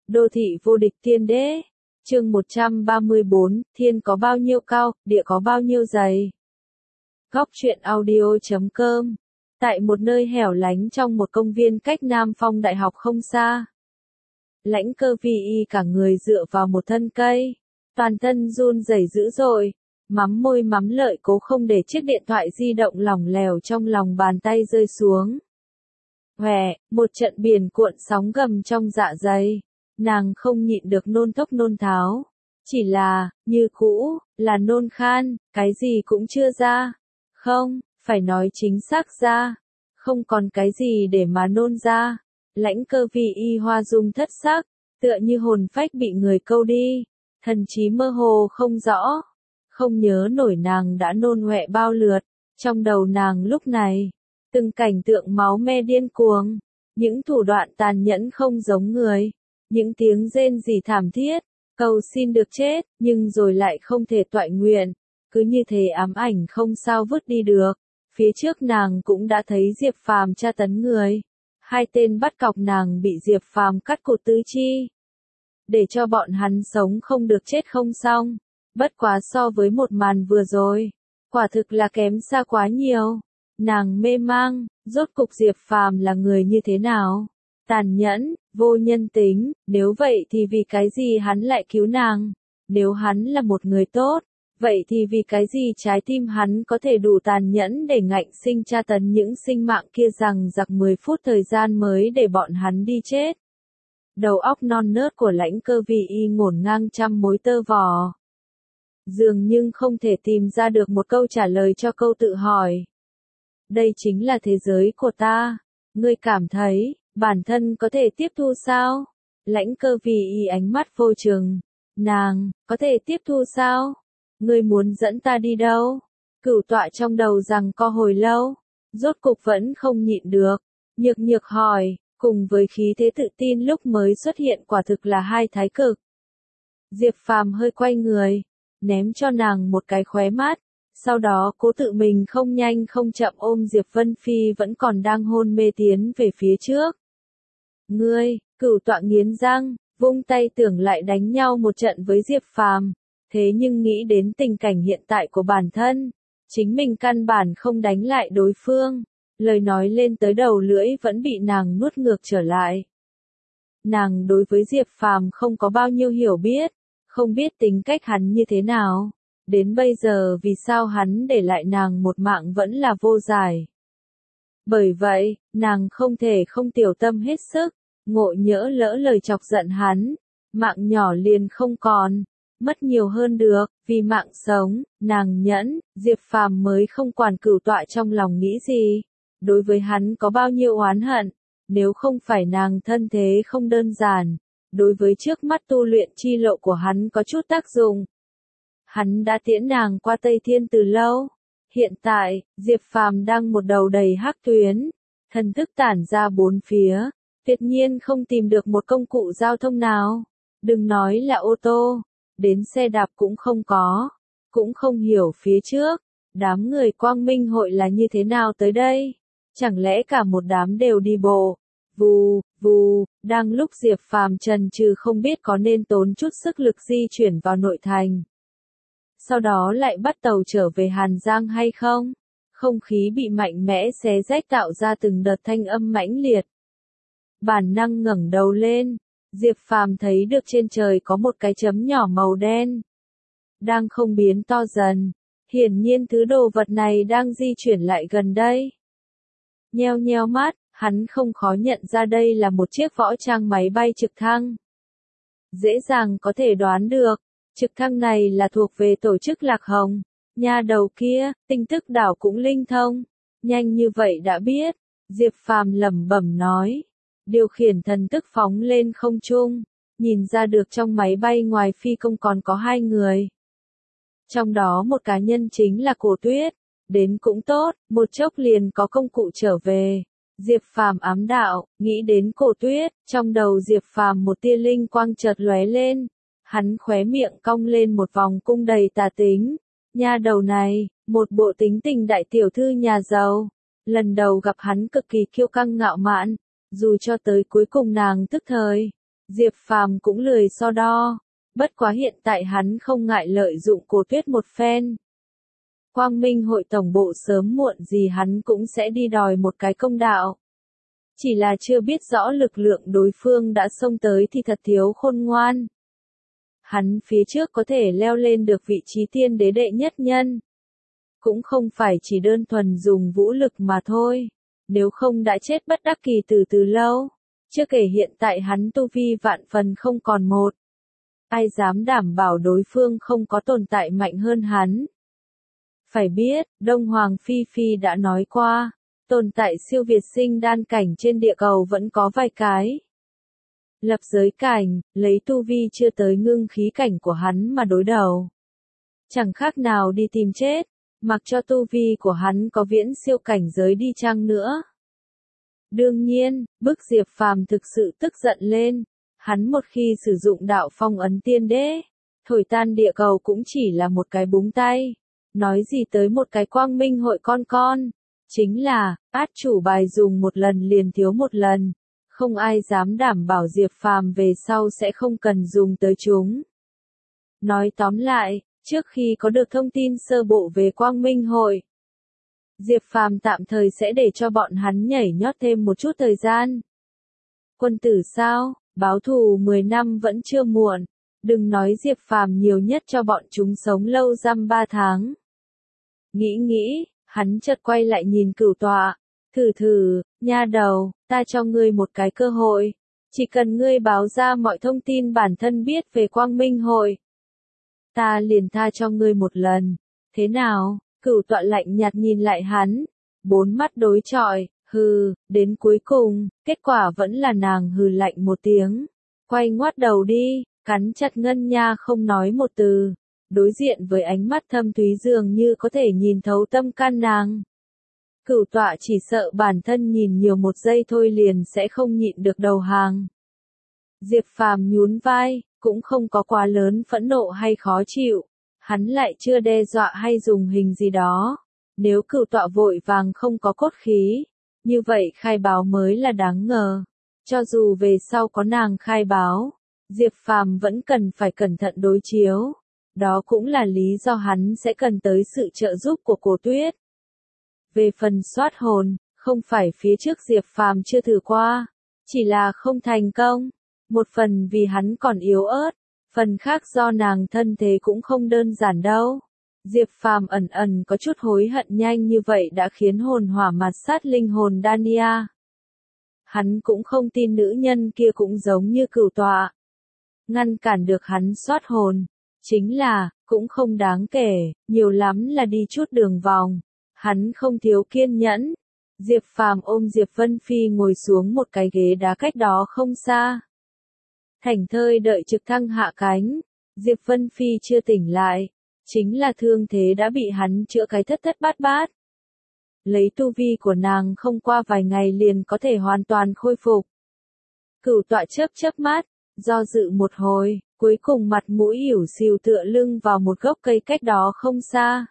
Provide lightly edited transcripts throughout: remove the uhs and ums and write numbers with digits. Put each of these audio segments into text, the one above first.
Đô thị vô địch tiên đế. Chương 134, thiên có bao nhiêu cao, địa có bao nhiêu dày. Góc truyện audio.com. Tại một nơi hẻo lánh trong một công viên cách Nam Phong Đại học không xa. Lãnh Cơ Vi y cả người dựa vào một thân cây, toàn thân run rẩy dữ dội, mắm môi mắm lợi cố không để chiếc điện thoại di động lỏng lẻo trong lòng bàn tay rơi xuống. Hòe, một trận biển cuộn sóng gầm trong dạ dày, nàng không nhịn được nôn thốc nôn tháo. Chỉ là, như cũ, là nôn khan, cái gì cũng chưa ra. Không, phải nói chính xác ra. Không còn cái gì để mà nôn ra. Lãnh Cơ Vi y hoa dung thất sắc, tựa như hồn phách bị người câu đi. Thần trí mơ hồ không rõ. Không nhớ nổi nàng đã nôn ọe bao lượt. Trong đầu nàng lúc này, từng cảnh tượng máu me điên cuồng. Những thủ đoạn tàn nhẫn không giống người. Những tiếng rên rỉ thảm thiết, cầu xin được chết, nhưng rồi lại không thể toại nguyện. Cứ như thế ám ảnh không sao vứt đi được. Phía trước nàng cũng đã thấy Diệp Phàm tra tấn người. Hai tên bắt cóc nàng bị Diệp Phàm cắt cụt tứ chi. Để cho bọn hắn sống không được chết không xong. Bất quá so với một màn vừa rồi, quả thực là kém xa quá nhiều. Nàng mê mang, rốt cục Diệp Phàm là người như thế nào? Tàn nhẫn, vô nhân tính, nếu vậy thì vì cái gì hắn lại cứu nàng? Nếu hắn là một người tốt, vậy thì vì cái gì trái tim hắn có thể đủ tàn nhẫn để ngạnh sinh tra tấn những sinh mạng kia rằng giặc 10 phút thời gian mới để bọn hắn đi chết? Đầu óc non nớt của Lãnh Cơ Vi y ngổn ngang trăm mối tơ vò. Dường như không thể tìm ra được một câu trả lời cho câu tự hỏi. Đây chính là thế giới của ta. Ngươi cảm thấy, bản thân có thể tiếp thu sao? Lãnh Cơ Vi y ánh mắt vô chừng. Nàng, có thể tiếp thu sao? Ngươi muốn dẫn ta đi đâu? Cửu tọa trong đầu rằng co hồi lâu. Rốt cục vẫn không nhịn được. Nhược nhược hỏi, cùng với khí thế tự tin lúc mới xuất hiện quả thực là hai thái cực. Diệp Phàm hơi quay người, ném cho nàng một cái khóe mắt. Sau đó cố tự mình không nhanh không chậm ôm Diệp Vân Phi vẫn còn đang hôn mê tiến về phía trước. Ngươi, cửu tọa nghiến răng, vung tay tưởng lại đánh nhau một trận với Diệp Phàm. Thế nhưng nghĩ đến tình cảnh hiện tại của bản thân, chính mình căn bản không đánh lại đối phương. Lời nói lên tới đầu lưỡi vẫn bị nàng nuốt ngược trở lại. Nàng đối với Diệp Phàm không có bao nhiêu hiểu biết, không biết tính cách hắn như thế nào. Đến bây giờ vì sao hắn để lại nàng một mạng vẫn là vô giải. Bởi vậy, nàng không thể không tiểu tâm hết sức, ngộ nhỡ lỡ lời chọc giận hắn, mạng nhỏ liền không còn, mất nhiều hơn được, vì mạng sống, nàng nhẫn, Diệp Phàm mới không quản cửu tọa trong lòng nghĩ gì, đối với hắn có bao nhiêu oán hận, nếu không phải nàng thân thế không đơn giản, đối với trước mắt tu luyện chi lộ của hắn có chút tác dụng. Hắn đã tiễn nàng qua Tây Thiên từ lâu. Hiện tại, Diệp Phàm đang một đầu đầy hắc tuyến, thần thức tản ra bốn phía, tuyệt nhiên không tìm được một công cụ giao thông nào. Đừng nói là ô tô, đến xe đạp cũng không có, cũng không hiểu phía trước, đám người Quang Minh hội là như thế nào tới đây? Chẳng lẽ cả một đám đều đi bộ? Vù, vù, đang lúc Diệp Phàm chần chừ không biết có nên tốn chút sức lực di chuyển vào nội thành. Sau đó lại bắt tàu trở về Hàn Giang hay không? Không khí bị mạnh mẽ xé rách tạo ra từng đợt thanh âm mãnh liệt. Bản năng ngẩng đầu lên, Diệp Phàm thấy được trên trời có một cái chấm nhỏ màu đen. Đang không biến to dần, hiển nhiên thứ đồ vật này đang di chuyển lại gần đây. Nheo nheo mắt, hắn không khó nhận ra đây là một chiếc võ trang máy bay trực thăng. Dễ dàng có thể đoán được. Trực thăng này là thuộc về tổ chức Lạc Hồng. Nhà đầu kia, tin tức đảo cũng linh thông. Nhanh như vậy đã biết. Diệp Phàm lẩm bẩm nói. Điều khiển thần thức phóng lên không trung. Nhìn ra được trong máy bay ngoài phi công còn có hai người. Trong đó một cá nhân chính là Cổ Tuyết. Đến cũng tốt, một chốc liền có công cụ trở về. Diệp Phàm ám đạo, nghĩ đến Cổ Tuyết. Trong đầu Diệp Phàm một tia linh quang chợt lóe lên. Hắn khóe miệng cong lên một vòng cung đầy tà tính. Nha đầu này, một bộ tính tình đại tiểu thư nhà giàu. Lần đầu gặp hắn cực kỳ kiêu căng ngạo mạn, dù cho tới cuối cùng nàng tức thời. Diệp Phàm cũng lười so đo, bất quá hiện tại hắn không ngại lợi dụng Cổ Tuyết một phen. Quang Minh hội tổng bộ sớm muộn gì hắn cũng sẽ đi đòi một cái công đạo. Chỉ là chưa biết rõ lực lượng đối phương đã xông tới thì thật thiếu khôn ngoan. Hắn phía trước có thể leo lên được vị trí tiên đế đệ nhất nhân. Cũng không phải chỉ đơn thuần dùng vũ lực mà thôi. Nếu không đã chết bất đắc kỳ từ lâu. Chưa kể hiện tại hắn tu vi vạn phần không còn một. Ai dám đảm bảo đối phương không có tồn tại mạnh hơn hắn. Phải biết, Đông Hoàng Phi Phi đã nói qua, tồn tại siêu việt sinh đan cảnh trên địa cầu vẫn có vài cái. Lập giới cảnh, lấy tu vi chưa tới ngưng khí cảnh của hắn mà đối đầu. Chẳng khác nào đi tìm chết, mặc cho tu vi của hắn có viễn siêu cảnh giới đi chăng nữa. Đương nhiên, bức Diệp Phàm thực sự tức giận lên, hắn một khi sử dụng đạo phong ấn tiên đế, thổi tan địa cầu cũng chỉ là một cái búng tay. Nói gì tới một cái Quang Minh hội con, chính là, át chủ bài dùng một lần liền thiếu một lần, không ai dám đảm bảo Diệp Phàm về sau sẽ không cần dùng tới chúng. Nói tóm lại, trước khi có được thông tin sơ bộ về Quang Minh hội, Diệp Phàm tạm thời sẽ để cho bọn hắn nhảy nhót thêm một chút thời gian. Quân tử sao, báo thù 10 năm vẫn chưa muộn, đừng nói Diệp Phàm nhiều nhất cho bọn chúng sống lâu dăm 3 tháng. Nghĩ, hắn chợt quay lại nhìn Cửu Tọa, thử, nha đầu, ta cho ngươi một cái cơ hội, chỉ cần ngươi báo ra mọi thông tin bản thân biết về Quang Minh hội. Ta liền tha cho ngươi một lần, thế nào? Cửu Tọa lạnh nhạt nhìn lại hắn, bốn mắt đối chọi, hừ, đến cuối cùng, kết quả vẫn là nàng hừ lạnh một tiếng, quay ngoắt đầu đi, cắn chặt ngân nha không nói một từ. Đối diện với ánh mắt thâm thúy dường như có thể nhìn thấu tâm can nàng. Cửu Tọa chỉ sợ bản thân nhìn nhiều một giây thôi liền sẽ không nhịn được đầu hàng. Diệp Phàm nhún vai, cũng không có quá lớn phẫn nộ hay khó chịu, hắn lại chưa đe dọa hay dùng hình gì đó. Nếu Cửu Tọa vội vàng không có cốt khí, như vậy khai báo mới là đáng ngờ. Cho dù về sau có nàng khai báo, Diệp Phàm vẫn cần phải cẩn thận đối chiếu. Đó cũng là lý do hắn sẽ cần tới sự trợ giúp của Cổ Tuyết. Về phần soát hồn, không phải phía trước Diệp Phàm chưa thử qua, chỉ là không thành công. Một phần vì hắn còn yếu ớt, phần khác do nàng thân thế cũng không đơn giản đâu. Diệp Phàm ẩn có chút hối hận nhanh như vậy đã khiến hồn hỏa mạt sát linh hồn Dania. Hắn cũng không tin nữ nhân kia cũng giống như Cửu Tọa. Ngăn cản được hắn soát hồn. Chính là, cũng không đáng kể, nhiều lắm là đi chút đường vòng. Hắn không thiếu kiên nhẫn. Diệp Phàm ôm Diệp Vân Phi ngồi xuống một cái ghế đá cách đó không xa. Thảnh thơi đợi trực thăng hạ cánh. Diệp Vân Phi chưa tỉnh lại. Chính là thương thế đã bị hắn chữa cái thất bát bát. Lấy tu vi của nàng không qua vài ngày liền có thể hoàn toàn khôi phục. Cửu Tọa chớp mắt, do dự một hồi. Cuối cùng mặt mũi ỉu xìu tựa lưng vào một gốc cây cách đó không xa.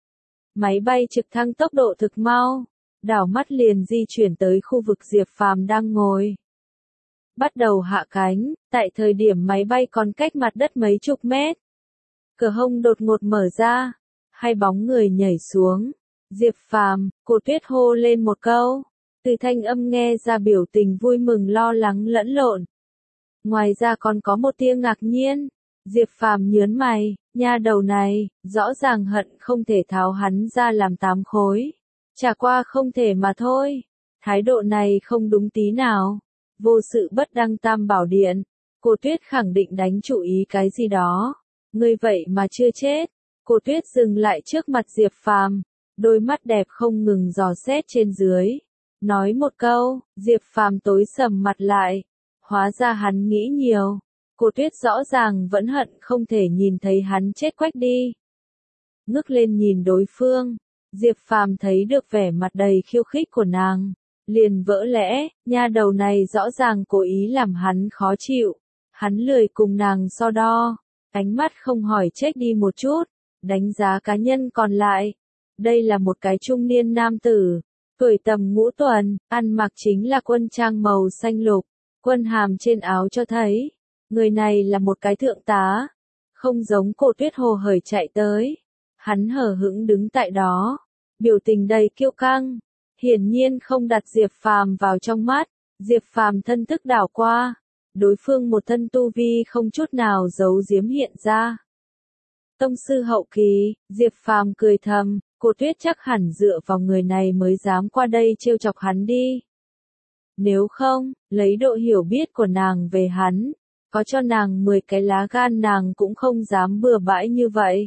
Máy bay trực thăng tốc độ thực mau, đảo mắt liền di chuyển tới khu vực Diệp Phàm đang ngồi. Bắt đầu hạ cánh, tại thời điểm máy bay còn cách mặt đất mấy chục mét. Cửa hông đột ngột mở ra, hai bóng người nhảy xuống. Diệp Phàm, Cổ Tuyết hô lên một câu, từ thanh âm nghe ra biểu tình vui mừng lo lắng lẫn lộn. Ngoài ra còn có một tia ngạc nhiên, Diệp Phàm nhớn mày, nha đầu này, rõ ràng hận không thể tháo hắn ra làm 8 khối. Chả qua không thể mà thôi, thái độ này không đúng tí nào. Vô sự bất đăng tam bảo điện, Cổ Tuyết khẳng định đánh chủ ý cái gì đó. Ngươi vậy mà chưa chết. Cổ Tuyết dừng lại trước mặt Diệp Phàm, đôi mắt đẹp không ngừng dò xét trên dưới. Nói một câu, Diệp Phàm tối sầm mặt lại. Hóa ra hắn nghĩ nhiều. Cổ Tuyết rõ ràng vẫn hận không thể nhìn thấy hắn chết quách đi. Ngước lên nhìn đối phương, Diệp Phàm thấy được vẻ mặt đầy khiêu khích của nàng, liền vỡ lẽ, nha đầu này rõ ràng cố ý làm hắn khó chịu. Hắn lười cùng nàng so đo, ánh mắt không hỏi trách đi một chút, đánh giá cá nhân còn lại. Đây là một cái trung niên nam tử, tuổi tầm ngũ tuần, ăn mặc chính là quân trang màu xanh lục, quân hàm trên áo cho thấy, Người này là một cái thượng tá, không giống Cổ Tuyết hồ hởi chạy tới. Hắn hờ hững đứng tại đó, biểu tình đầy kiêu căng, hiển nhiên không đặt Diệp Phàm vào trong mắt. Diệp Phàm thân thức đảo qua, đối phương một thân tu vi không chút nào giấu giếm hiện ra. Tông sư hậu kỳ, Diệp Phàm cười thầm, Cổ Tuyết chắc hẳn dựa vào người này mới dám qua đây trêu chọc hắn đi. Nếu không, lấy độ hiểu biết của nàng về hắn, có cho nàng 10 cái lá gan nàng cũng không dám bừa bãi như vậy.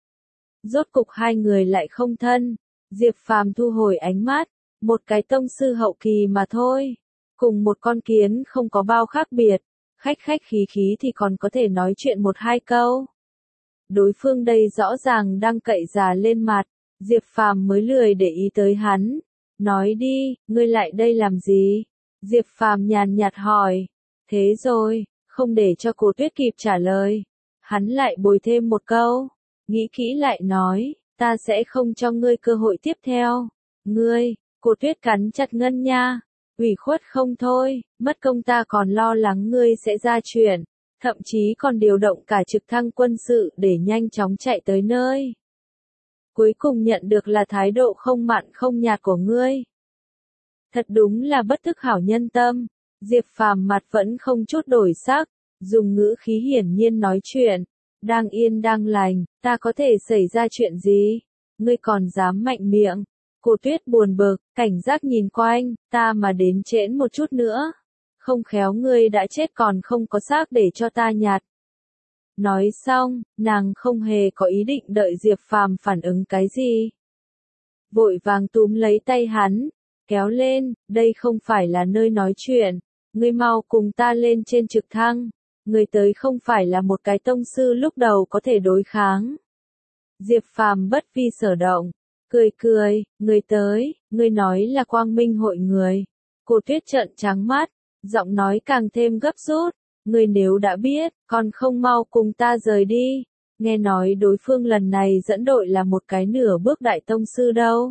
Rốt cục hai người lại không thân, Diệp Phàm thu hồi ánh mắt, một cái tông sư hậu kỳ mà thôi, cùng một con kiến không có bao khác biệt, khách khách khí khí thì còn có thể nói chuyện một hai câu. Đối phương đây rõ ràng đang cậy già lên mặt, Diệp Phàm mới lười để ý tới hắn, nói đi, ngươi lại đây làm gì? Diệp Phàm nhàn nhạt hỏi, thế rồi, không để cho Cổ Tuyết kịp trả lời, hắn lại bồi thêm một câu, nghĩ kỹ lại nói, ta sẽ không cho ngươi cơ hội tiếp theo. Ngươi, Cổ Tuyết cắn chặt ngân nha, ủy khuất không thôi, mất công ta còn lo lắng ngươi sẽ ra chuyện, thậm chí còn điều động cả trực thăng quân sự để nhanh chóng chạy tới nơi. Cuối cùng nhận được là thái độ không mặn không nhạt của ngươi. Thật đúng là bất thức hảo nhân tâm. Diệp Phàm mặt vẫn không chút đổi sắc, dùng ngữ khí hiển nhiên nói chuyện, đang yên đang lành, ta có thể xảy ra chuyện gì? Ngươi còn dám mạnh miệng? Cổ Tuyết buồn bực, cảnh giác nhìn quanh, ta mà đến trễ một chút nữa, không khéo ngươi đã chết còn không có xác để cho ta nhặt. Nói xong, nàng không hề có ý định đợi Diệp Phàm phản ứng cái gì. Vội vàng túm lấy tay hắn, kéo lên, đây không phải là nơi nói chuyện, ngươi mau cùng ta lên trên trực thăng, ngươi tới không phải là một cái tông sư lúc đầu có thể đối kháng. Diệp Phàm bất vi sở động, cười cười, ngươi tới, ngươi nói là Quang Minh hội người. Cổ Tuyết trợn trắng mắt, giọng nói càng thêm gấp rút, ngươi nếu đã biết, còn không mau cùng ta rời đi. Nghe nói đối phương lần này dẫn đội là một cái nửa bước đại tông sư đâu.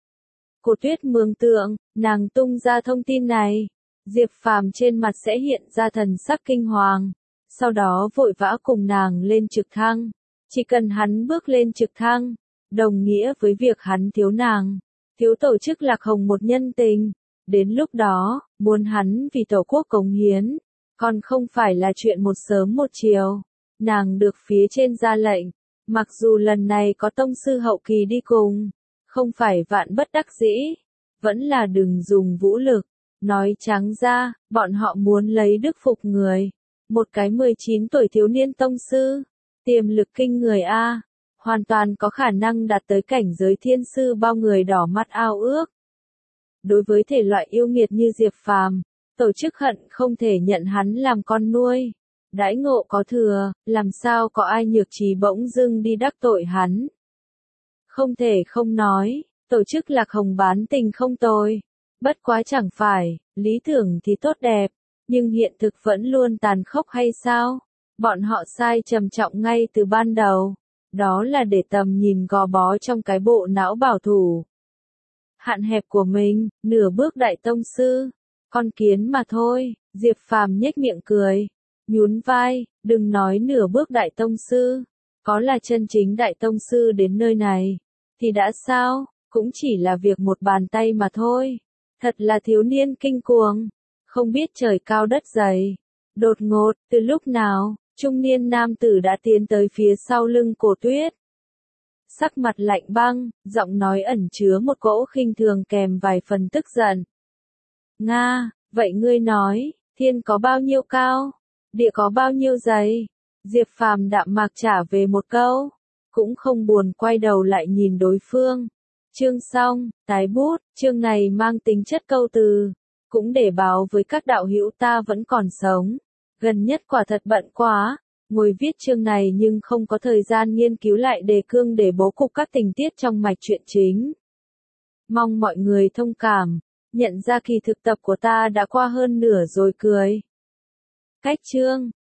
Cổ Tuyết mường tượng, nàng tung ra thông tin này, Diệp Phàm trên mặt sẽ hiện ra thần sắc kinh hoàng, sau đó vội vã cùng nàng lên trực thăng. Chỉ cần hắn bước lên trực thăng, đồng nghĩa với việc hắn thiếu nàng, thiếu tổ chức Lạc Hồng một nhân tình. Đến lúc đó, muốn hắn vì tổ quốc cống hiến, còn không phải là chuyện một sớm một chiều. Nàng được phía trên ra lệnh, mặc dù lần này có tông sư hậu kỳ đi cùng, không phải vạn bất đắc dĩ, vẫn là đừng dùng vũ lực. Nói trắng ra, bọn họ muốn lấy đức phục người. Một cái 19 tuổi thiếu niên tông sư, tiềm lực kinh người a, hoàn toàn có khả năng đạt tới cảnh giới thiên sư bao người đỏ mắt ao ước. Đối với thể loại yêu nghiệt như Diệp Phàm, tổ chức hận không thể nhận hắn làm con nuôi. Đãi ngộ có thừa, làm sao có ai nhược trí bỗng dưng đi đắc tội hắn. Không thể không nói, tổ chức Lạc Hồng bán tình không tồi. Bất quá chẳng phải, lý tưởng thì tốt đẹp, nhưng hiện thực vẫn luôn tàn khốc hay sao? Bọn họ sai trầm trọng ngay từ ban đầu. Đó là để tầm nhìn gò bó trong cái bộ não bảo thủ. Hạn hẹp của mình, nửa bước đại tông sư. Con kiến mà thôi, Diệp Phàm nhếch miệng cười. Nhún vai, đừng nói nửa bước đại tông sư. Có là chân chính đại tông sư đến nơi này, thì đã sao, cũng chỉ là việc một bàn tay mà thôi. Thật là thiếu niên kinh cuồng, không biết trời cao đất dày. Đột ngột, từ lúc nào, trung niên nam tử đã tiến tới phía sau lưng Cổ Tuyết. Sắc mặt lạnh băng, giọng nói ẩn chứa một cỗ khinh thường kèm vài phần tức giận. Nga, vậy ngươi nói, thiên có bao nhiêu cao, địa có bao nhiêu dày? Diệp Phàm đạm mạc trả về một câu, cũng không buồn quay đầu lại nhìn đối phương. Chương xong, tái bút, chương này mang tính chất câu từ, cũng để báo với các đạo hữu ta vẫn còn sống. Gần nhất quả thật bận quá, ngồi viết chương này nhưng không có thời gian nghiên cứu lại đề cương để bố cục các tình tiết trong mạch truyện chính. Mong mọi người thông cảm, nhận ra kỳ thực tập của ta đã qua hơn nửa rồi cười. Cách chương